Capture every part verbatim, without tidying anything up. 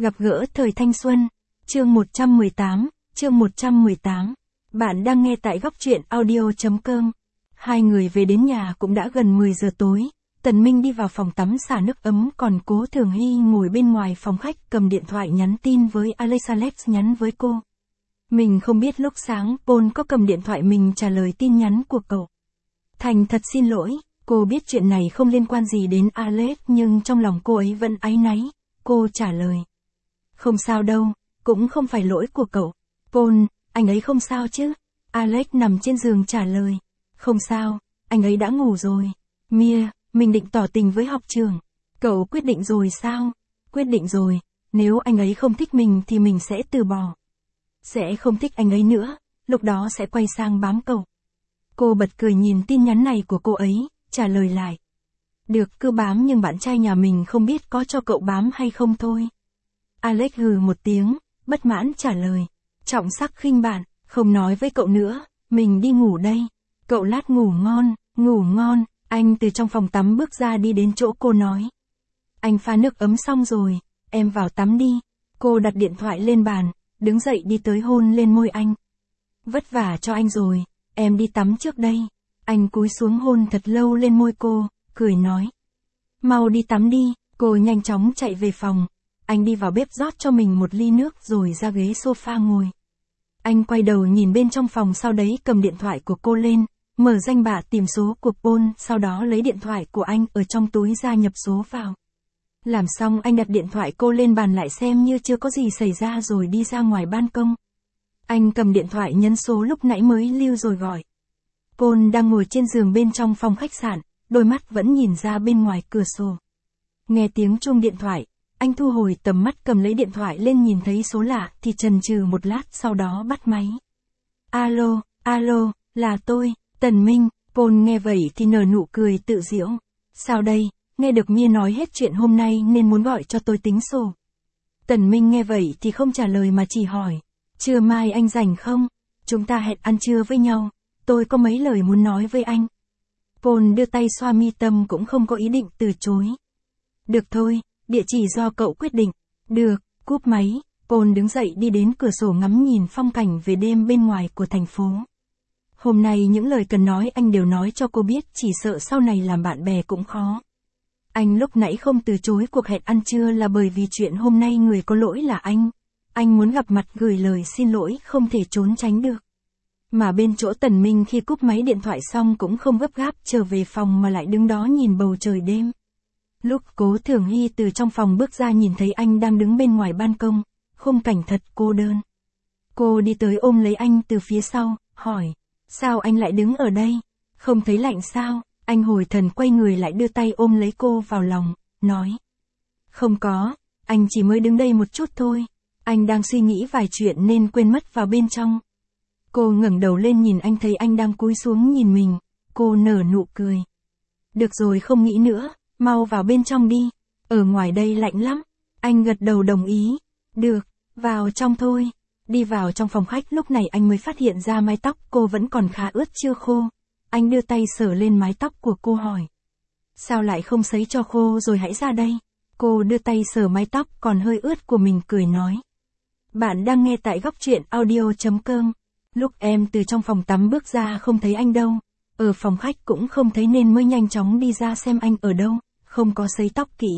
Gặp gỡ thời thanh xuân. Chương một trăm mười tám, chương một trăm mười tám. Bạn đang nghe tại góc truyện audio.com. Hai người về đến nhà cũng đã gần mười giờ tối. Tần Minh đi vào phòng tắm xả nước ấm, còn Cố Thường Hy ngồi bên ngoài phòng khách cầm điện thoại nhắn tin với Alex nhắn với cô. Mình không biết lúc sáng Paul có cầm điện thoại mình trả lời tin nhắn của cậu. Thành thật xin lỗi, cô biết chuyện này không liên quan gì đến Alex nhưng trong lòng cô ấy vẫn áy náy. Cô trả lời. Không sao đâu, cũng không phải lỗi của cậu. Paul, anh ấy không sao chứ? Alex nằm trên giường trả lời. Không sao, anh ấy đã ngủ rồi. Mia, mình định tỏ tình với học trưởng. Cậu quyết định rồi sao? Quyết định rồi, nếu anh ấy không thích mình thì mình sẽ từ bỏ. Sẽ không thích anh ấy nữa, lúc đó sẽ quay sang bám cậu. Cô bật cười nhìn tin nhắn này của cô ấy, trả lời lại. Được, cứ bám nhưng bạn trai nhà mình không biết có cho cậu bám hay không thôi. Alex hừ một tiếng, bất mãn trả lời. Trọng sắc khinh bạn, không nói với cậu nữa, mình đi ngủ đây. Cậu lát ngủ ngon, ngủ ngon. Anh từ trong phòng tắm bước ra đi đến chỗ cô nói. Anh pha nước ấm xong rồi, em vào tắm đi. Cô đặt điện thoại lên bàn, đứng dậy đi tới hôn lên môi anh. Vất vả cho anh rồi, em đi tắm trước đây. Anh cúi xuống hôn thật lâu lên môi cô, cười nói. Mau đi tắm đi, cô nhanh chóng chạy về phòng. Anh đi vào bếp rót cho mình một ly nước rồi ra ghế sofa ngồi. Anh quay đầu nhìn bên trong phòng, sau đấy cầm điện thoại của cô lên, mở danh bạ tìm số của Paul, sau đó lấy điện thoại của anh ở trong túi ra nhập số vào. Làm xong anh đặt điện thoại cô lên bàn lại xem như chưa có gì xảy ra rồi đi ra ngoài ban công. Anh cầm điện thoại nhấn số lúc nãy mới lưu rồi gọi. Paul đang ngồi trên giường bên trong phòng khách sạn, đôi mắt vẫn nhìn ra bên ngoài cửa sổ. Nghe tiếng chuông điện thoại, anh thu hồi tầm mắt cầm lấy điện thoại lên, nhìn thấy số lạ thì chần chừ một lát sau đó bắt máy. Alo, alo, là tôi, Tần Minh. Paul nghe vậy thì nở nụ cười tự giễu. Sao đây, nghe được Mia nói hết chuyện hôm nay nên muốn gọi cho tôi tính sổ. Tần Minh nghe vậy thì không trả lời mà chỉ hỏi. Trưa mai anh rảnh không? Chúng ta hẹn ăn trưa với nhau, tôi có mấy lời muốn nói với anh. Paul đưa tay xoa mi tâm cũng không có ý định từ chối. Được thôi, địa chỉ do cậu quyết định. Được, cúp máy, Paul đứng dậy đi đến cửa sổ ngắm nhìn phong cảnh về đêm bên ngoài của thành phố. Hôm nay những lời cần nói anh đều nói cho cô biết, chỉ sợ sau này làm bạn bè cũng khó. Anh lúc nãy không từ chối cuộc hẹn ăn trưa là bởi vì chuyện hôm nay người có lỗi là anh. Anh muốn gặp mặt gửi lời xin lỗi không thể trốn tránh được. Mà bên chỗ Tần Minh khi cúp máy điện thoại xong cũng không gấp gáp trở về phòng mà lại đứng đó nhìn bầu trời đêm. Lúc Cố Thường Hy từ trong phòng bước ra nhìn thấy anh đang đứng bên ngoài ban công, khung cảnh thật cô đơn. Cô đi tới ôm lấy anh từ phía sau, hỏi, sao anh lại đứng ở đây? Không thấy lạnh sao? Anh hồi thần quay người lại đưa tay ôm lấy cô vào lòng, nói. Không có, anh chỉ mới đứng đây một chút thôi. Anh đang suy nghĩ vài chuyện nên quên mất vào bên trong. Cô ngẩng đầu lên nhìn anh, thấy anh đang cúi xuống nhìn mình, cô nở nụ cười. Được rồi, không nghĩ nữa, mau vào bên trong đi, ở ngoài đây lạnh lắm. Anh gật đầu đồng ý. Được, vào trong thôi. Đi vào trong phòng khách lúc này anh mới phát hiện ra mái tóc cô vẫn còn khá ướt chưa khô. Anh đưa tay sờ lên mái tóc của cô hỏi. Sao lại không sấy cho khô rồi hãy ra đây? Cô đưa tay sờ mái tóc còn hơi ướt của mình cười nói. Bạn đang nghe tại góc truyện audio.com. Lúc em từ trong phòng tắm bước ra không thấy anh đâu. Ở phòng khách cũng không thấy nên mới nhanh chóng đi ra xem anh ở đâu, không có sấy tóc kỹ.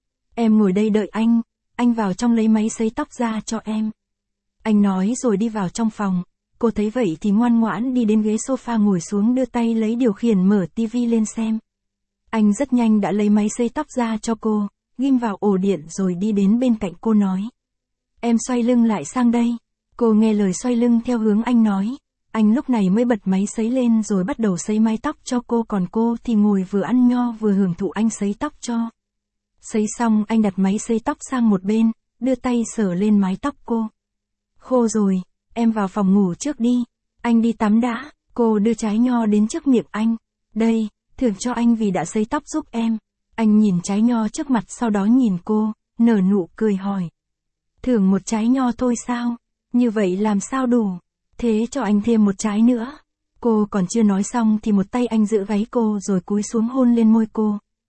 Em ngồi đây đợi anh, anh vào trong lấy máy sấy tóc ra cho em. Anh nói rồi đi vào trong phòng, cô thấy vậy thì ngoan ngoãn đi đến ghế sofa ngồi xuống đưa tay lấy điều khiển mở tivi lên xem. Anh rất nhanh đã lấy máy sấy tóc ra cho cô, ghim vào ổ điện rồi đi đến bên cạnh cô nói. Em xoay lưng lại sang đây. Cô nghe lời xoay lưng theo hướng anh nói. Anh lúc này mới bật máy sấy lên rồi bắt đầu sấy mái tóc cho cô, còn cô thì ngồi vừa ăn nho vừa hưởng thụ anh sấy tóc cho. Sấy xong anh đặt máy sấy tóc sang một bên, đưa tay sờ lên mái tóc cô. Khô rồi, em vào phòng ngủ trước đi. Anh đi tắm đã. Cô đưa trái nho đến trước miệng anh. Đây, thưởng cho anh vì đã sấy tóc giúp em. Anh nhìn trái nho trước mặt sau đó nhìn cô, nở nụ cười hỏi. Thưởng một trái nho thôi sao? Như vậy làm sao đủ? Thế cho anh thêm một trái nữa. Cô còn chưa nói xong thì một tay anh giữ gáy cô rồi cúi xuống hôn lên môi cô.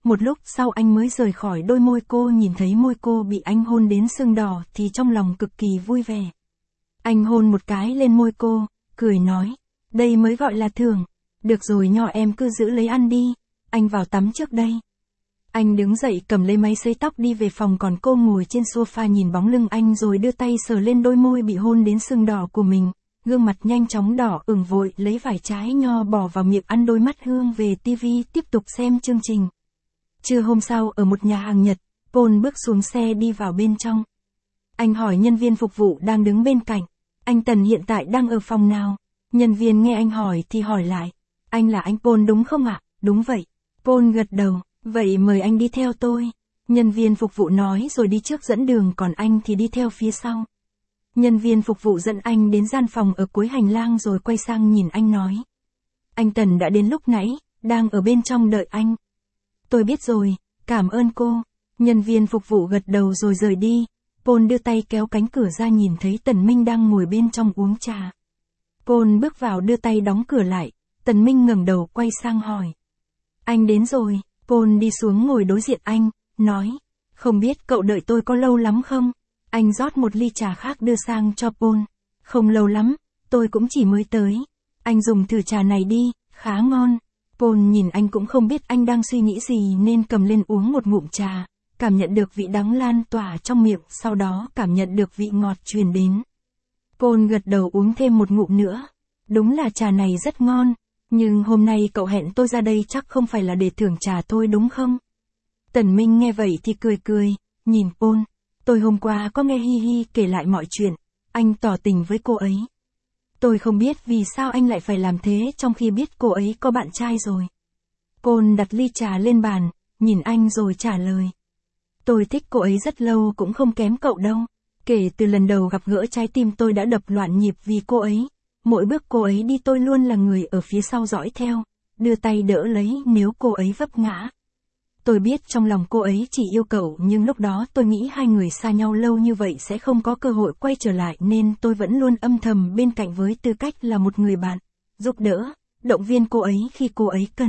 một lúc sau anh mới rời khỏi đôi môi cô, nhìn thấy môi cô bị anh hôn đến sưng đỏ thì trong lòng cực kỳ vui vẻ. Anh hôn một cái lên môi cô, cười nói, đây mới gọi là thưởng. Được rồi nhỏ em cứ giữ lấy ăn đi, anh vào tắm trước đây. Anh đứng dậy cầm lấy máy sấy tóc đi về phòng, còn cô ngồi trên sofa nhìn bóng lưng anh rồi đưa tay sờ lên đôi môi bị hôn đến sưng đỏ của mình. Gương mặt nhanh chóng đỏ ửng, vội lấy vài trái nho bỏ vào miệng ăn. Đôi mắt Hương về tivi tiếp tục xem chương trình. Trưa hôm sau ở một nhà hàng Nhật, Paul bước xuống xe đi vào bên trong. Anh hỏi nhân viên phục vụ đang đứng bên cạnh, anh Tần hiện tại đang ở phòng nào? Nhân viên nghe anh hỏi thì hỏi lại, anh là anh Paul đúng không ạ? Đúng vậy. Paul gật đầu, vậy mời anh đi theo tôi. Nhân viên phục vụ nói rồi đi trước dẫn đường, còn anh thì đi theo phía sau. Nhân viên phục vụ dẫn anh đến gian phòng ở cuối hành lang rồi quay sang nhìn anh nói, anh Tần đã đến lúc nãy, đang ở bên trong đợi anh. Tôi biết rồi, cảm ơn cô. Nhân viên phục vụ gật đầu rồi rời đi. Paul đưa tay kéo cánh cửa ra, nhìn thấy Tần Minh đang ngồi bên trong uống trà. Paul bước vào đưa tay đóng cửa lại. Tần Minh ngẩng đầu quay sang hỏi, anh đến rồi. Paul đi xuống ngồi đối diện anh, nói, không biết cậu đợi tôi có lâu lắm không? Anh rót một ly trà khác đưa sang cho Paul. Không lâu lắm, tôi cũng chỉ mới tới. Anh dùng thử trà này đi, khá ngon. Paul nhìn anh cũng không biết anh đang suy nghĩ gì nên cầm lên uống một ngụm trà, cảm nhận được vị đắng lan tỏa trong miệng, sau đó cảm nhận được vị ngọt truyền đến. Paul gật đầu uống thêm một ngụm nữa. Đúng là trà này rất ngon, nhưng hôm nay cậu hẹn tôi ra đây chắc không phải là để thưởng trà tôi đúng không? Tần Minh nghe vậy thì cười cười, nhìn Paul. Tôi hôm qua có nghe Hi Hi kể lại mọi chuyện, anh tỏ tình với cô ấy. Tôi không biết vì sao anh lại phải làm thế trong khi biết cô ấy có bạn trai rồi. Paul đặt ly trà lên bàn, nhìn anh rồi trả lời. Tôi thích cô ấy rất lâu, cũng không kém cậu đâu. Kể từ lần đầu gặp gỡ, trái tim tôi đã đập loạn nhịp vì cô ấy. Mỗi bước cô ấy đi tôi luôn là người ở phía sau dõi theo, đưa tay đỡ lấy nếu cô ấy vấp ngã. Tôi biết trong lòng cô ấy chỉ yêu cậu, nhưng lúc đó tôi nghĩ hai người xa nhau lâu như vậy sẽ không có cơ hội quay trở lại, nên tôi vẫn luôn âm thầm bên cạnh với tư cách là một người bạn, giúp đỡ, động viên cô ấy khi cô ấy cần.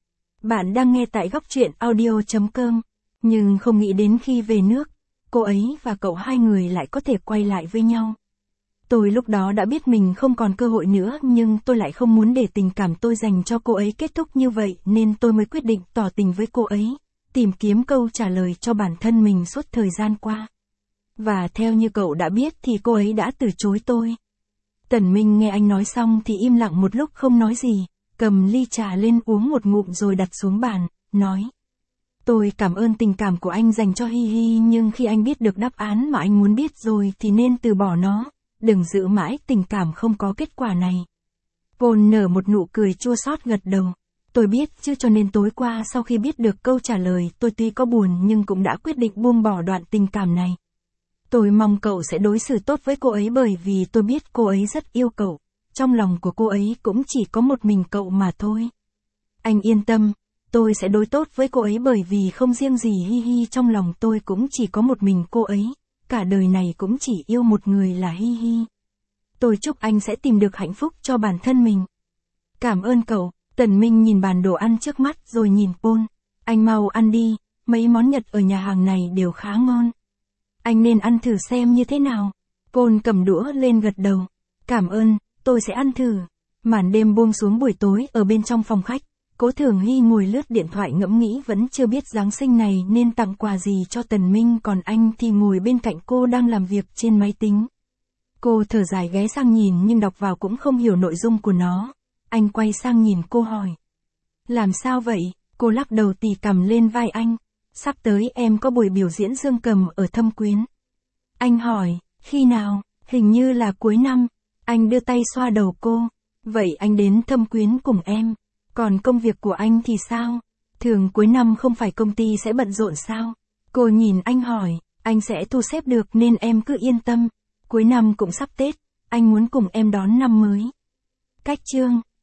Bạn đang nghe tại góc truyện audio chấm com, nhưng không nghĩ đến khi về nước, cô ấy và cậu hai người lại có thể quay lại với nhau. Tôi lúc đó đã biết mình không còn cơ hội nữa, nhưng tôi lại không muốn để tình cảm tôi dành cho cô ấy kết thúc như vậy, nên tôi mới quyết định tỏ tình với cô ấy, tìm kiếm câu trả lời cho bản thân mình suốt thời gian qua. Và theo như cậu đã biết thì cô ấy đã từ chối tôi. Tần Minh nghe anh nói xong thì im lặng một lúc không nói gì, cầm ly trà lên uống một ngụm rồi đặt xuống bàn, nói. Tôi cảm ơn tình cảm của anh dành cho Hi Hi, nhưng khi anh biết được đáp án mà anh muốn biết rồi thì nên từ bỏ nó, đừng giữ mãi tình cảm không có kết quả này. Paul nở một nụ cười chua xót gật đầu. Tôi biết chứ, cho nên tối qua sau khi biết được câu trả lời tôi tuy có buồn nhưng cũng đã quyết định buông bỏ đoạn tình cảm này. Tôi mong cậu sẽ đối xử tốt với cô ấy bởi vì tôi biết cô ấy rất yêu cậu. Trong lòng của cô ấy cũng chỉ có một mình cậu mà thôi. Anh yên tâm, tôi sẽ đối tốt với cô ấy bởi vì không riêng gì Hi Hi, trong lòng tôi cũng chỉ có một mình cô ấy. Cả đời này cũng chỉ yêu một người là Hi Hi. Tôi chúc anh sẽ tìm được hạnh phúc cho bản thân mình. Cảm ơn cậu. Tần Minh nhìn bàn đồ ăn trước mắt rồi nhìn Paul. Anh mau ăn đi, mấy món Nhật ở nhà hàng này đều khá ngon. Anh nên ăn thử xem như thế nào. Paul cầm đũa lên gật đầu. Cảm ơn, tôi sẽ ăn thử. Màn đêm buông xuống buổi tối ở bên trong phòng khách. Cố Thường Hy ngồi lướt điện thoại ngẫm nghĩ vẫn chưa biết Giáng sinh này nên tặng quà gì cho Tần Minh, còn anh thì ngồi bên cạnh cô đang làm việc trên máy tính. Cô thở dài ghé sang nhìn nhưng đọc vào cũng không hiểu nội dung của nó. Anh quay sang nhìn cô hỏi. Làm sao vậy? Cô lắc đầu tì cằm lên vai anh. Sắp tới em có buổi biểu diễn dương cầm ở Thâm Quyến. Anh hỏi, khi nào? Hình như là cuối năm. Anh đưa tay xoa đầu cô. Vậy anh đến Thâm Quyến cùng em. Còn công việc của anh thì sao? Thường cuối năm không phải công ty sẽ bận rộn sao? Cô nhìn anh hỏi, anh sẽ thu xếp được nên em cứ yên tâm. Cuối năm cũng sắp Tết, anh muốn cùng em đón năm mới. Cách chương